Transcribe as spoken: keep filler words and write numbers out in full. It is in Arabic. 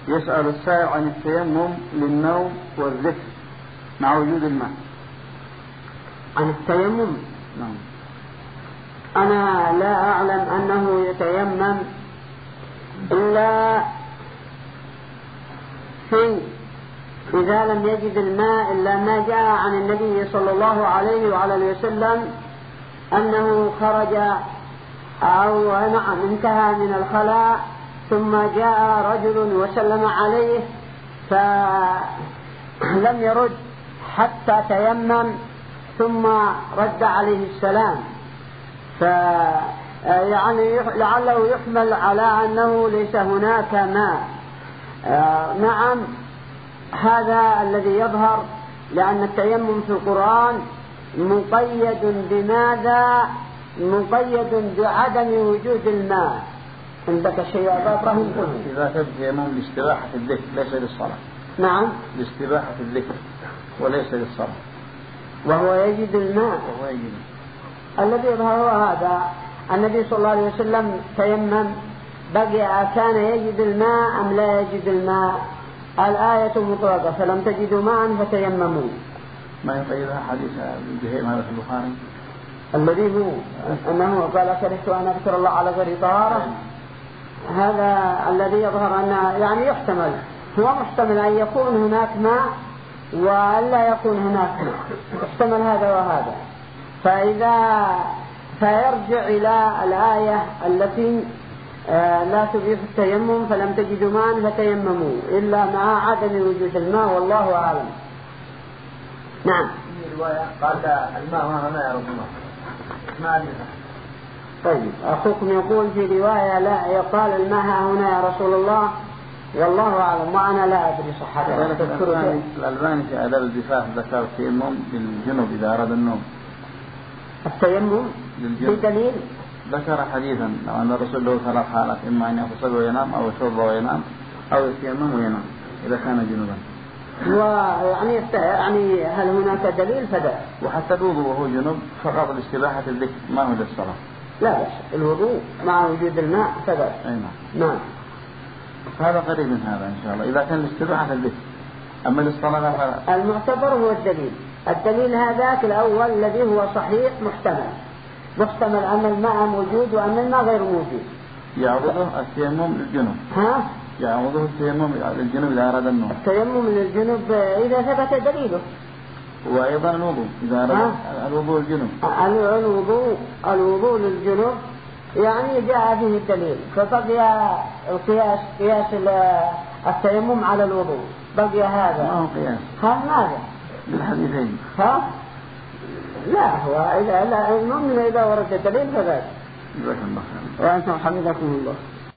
يسأل السائل عن التيمم للنوم والذكر مع وجود الماء. عن التيمم؟ نعم. أنا لا أعلم أنه يتيمم إلا في إذا لم يجد الماء، إلا ما جاء عن النبي صلى الله عليه وعلى اله وسلم أنه خرج أو نعم انتهى من الخلاء ثم جاء رجل وسلم عليه فلم يرد حتى تيمم ثم رد عليه السلام، ف يعني لعله يحمل على أنه ليس هناك ماء. نعم هذا الذي يظهر، لأن التيمم في القرآن مقيد بماذا؟ مقيد بعدم وجود الماء. عندك شيء يا إبراهيم؟ إذا كان التيمم لاستباحة الذكر ليس للصلاة. نعم، لاستباحة الذكر وليس للصلاة، وهو يجد الماء. وهو يجد. الذي يظهر هو هذا. النبي صلى الله عليه وسلم تيمم، بقي كان يجد الماء أم لا يجد الماء؟ الآية مطلقة، فلم تجدوا ماء فتيمموا. ما يقيدها حديث الجهيم هذا في البخاري الذي هو أنه قال كرهت أن أذكر الله على غير طهارة. هذا الذي يظهر أن يعني يحتمل، هو محتمل أن يكون هناك ماء ولا يكون هناك ماء، يحتمل هذا وهذا. فإذا فيرجع إلى الآية التي لا تبيح التيمم فلم تجدوا ماء فتيمموا إلا مع عدم وجود الماء، والله أعلم. نعم. في رواية قال الماء هنا يا رب الله ما أدري. طيب أخوكم يقول في رواية لا يقال الماء هنا يا رسول الله، والله أعلم وأنا لا أدري صحتها. الألباني في آداب الزفاف ذكر التيمم للجنوب إذا أراد النوم. التيمم بدليل ذكر حديثا أن الرسول له ثلاث حالات، إما أن يغتسل وينام أو يشرب وينام أو يتيمم وينام إذا كان جنوبا. ويعني يعني هل هناك دليل فدا؟ وحتى الوضوء وهو جنوب فقط لاستباحة الذكر ما هو للصلاة. لا بس الوضوء مع وجود الماء فدا. أي نعم. نعم. هذا قريب من هذا إن شاء الله إذا كان لاستباحة الذكر. أما للصلاة فلا. المعتبر هو الدليل. الدليل هذاك الأول الذي هو صحيح محتمل. محتمل أن الماء موجود وأن الماء غير موجود. يعوضه التيمم للجنوب. ها؟ يعوضه التيمم للجنوب إذا أراد النوم. التيمم للجنوب إذا ثبت دليله. وأيضا الوضوء إذا أراد الوضوء الجنوب. الوضوء الوضوء للجنوب يعني جاء فيه الدليل، فبقي القياس قياس التيمم على الوضوء بقي هذا. ما هو قياس. ها ماذا؟ بالحديثين. ها؟ لا هو إذا لا المؤمن إذا ورد الدليل فذلك. جزاك الله خير. وأنتم حمدكم الله.